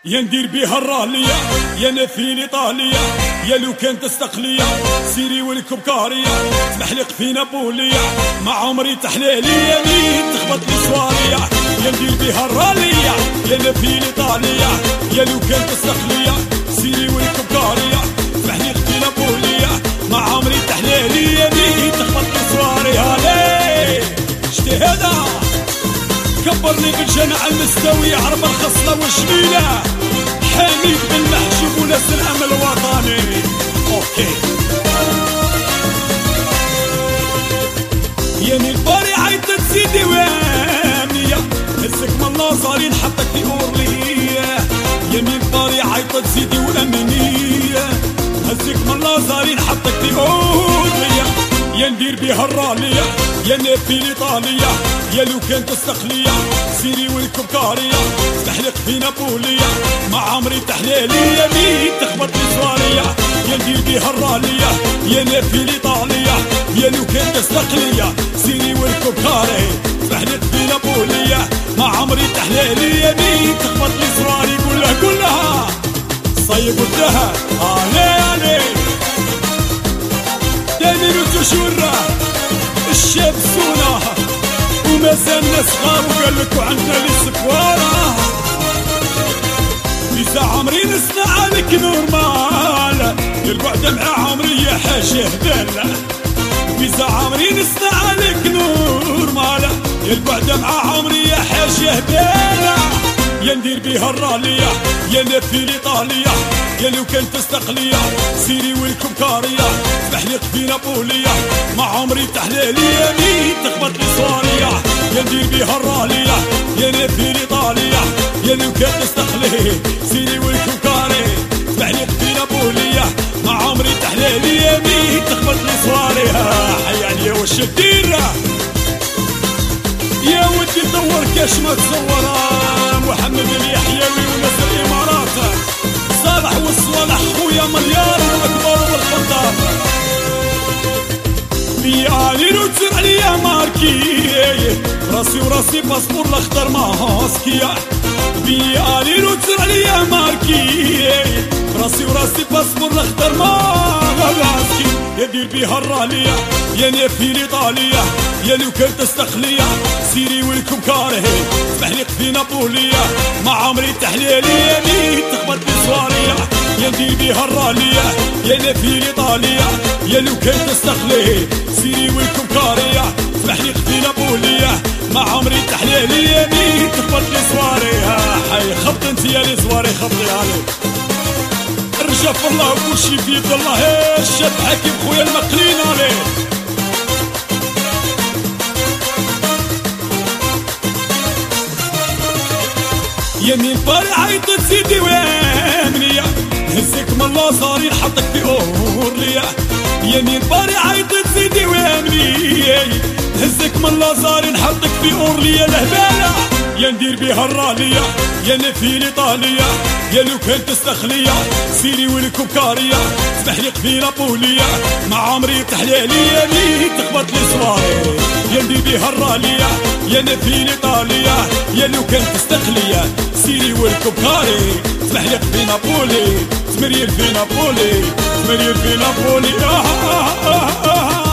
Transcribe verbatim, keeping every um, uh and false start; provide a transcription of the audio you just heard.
يا ندير بيها الرالية يا نفيل ايطاليا، يا لو كانت استقلية سيري والكبكارية، تمحلق في نابولية مع عمري تحليلية مين تخبط لي سوارية. يا ندير بيها الرالية يا نفيل ايطاليا، يا لو كانت استقلية سيري والكبكارية، تمحلق في نابولية مع عمري تحليلية مين تخبط لي سوارية. ليه شتي هذا كبرني بالجنع المستوي، عرب الخصلة والجميلة، حميد بالمحجوب وناس الامل الوطني. اوكي ياني الباري عيطت سيدي وامنية، هزك من النظري نحطك في اورلية. ياني الباري عيطت سيدي وامنية، هزك من النظري نحطك في اورلية. يا ندير بيها الرالية يا نفيل ايطاليا، يا لو كانت استقلية سيري والكبكارية، تحلق في نابولية مع عمري تحليلية مين تخبط لي سوارية. يا ندير بيها الرالية يا نفيل ايطاليا، يا لو كانت استقلية سيري والكبكارية، تحلق في نابولية مع عمري تحليلية مين تخبط لي سواري. قولها قولها صي قلتها علي علي دايمين وتشورة الشاب سونا وما زالنا صغار، وقالك وعندنا للسكوارة بيسا عمري نصنع عليك نورمال، القعدة مع عمري يا حاجة هدالة. بيسا عمري نصنع عليك نورمال، القعدة مع عمري يا حاجة هدالة. يا ندير بيها الرالية يا نفيل ايطاليا، يا لو كانت استقلية سيري والكبكارية، تحلق في نابولية مع عمري تحليلية مين تخبط لي سوارية. يا ندير بيها الرالية يا نفيل ايطاليا، يا لو كانت استقلية سيري والكبكارية، تحلق في نابولية مع عمري تحليلية مين تخبط لي سوارية. حياني وش الدير يا ودي دور كاش ما تصورها، محمد اليحيوي وناس الامارات، صالح والصالح خويا مليار واكبر والخطاب، بيالي روتر عليا ماركي، راسي وراسي باسبور الاخضر ماسكية، بيالي روتر عليا ماركي، راسي وراسي باسبور الاخضر ماسكي. يا دير بيها الرالية يا نفيل ايطاليا، يا لو كانت استقلية سيري والكبكارية، تحلق في نابولية مع عمري تحليلية مين تخبط لي سوارية. يا ندير بيها الرالية يا نفيل ايطاليا، يا لو كانت استقلية سيري والكبكارية، تحلق في نابولية مع عمري تحليلية مين تخبط لي سوارية. حي خبط انت يا لي سواري خبطي عليك الرجاف الله وكل شي في يد الله، الشاب حكيم خويا المقلين عليه. يمين باري عيطت سيدي وامنية، هزك من اللازاري نحطك في اورلية. يمين باري عيطت سيدي وامنية، هزك من اللازاري نحطك في اورلية الهبالة. يا ندير بيها الرالية يا نفيل ايطاليا، يا لو كانت استقلية سيري والكبكارية، تحلق في نابولية مع عمري تحليلية مين تخبط لي سواري. يا ندير بيها الرالية يا نفيل ايطاليا، يا لو كانت استقلية سيري والكبكارية، تحلق في نابولي تمرير في نابولي تمرير في نابولي. آه آه آه آه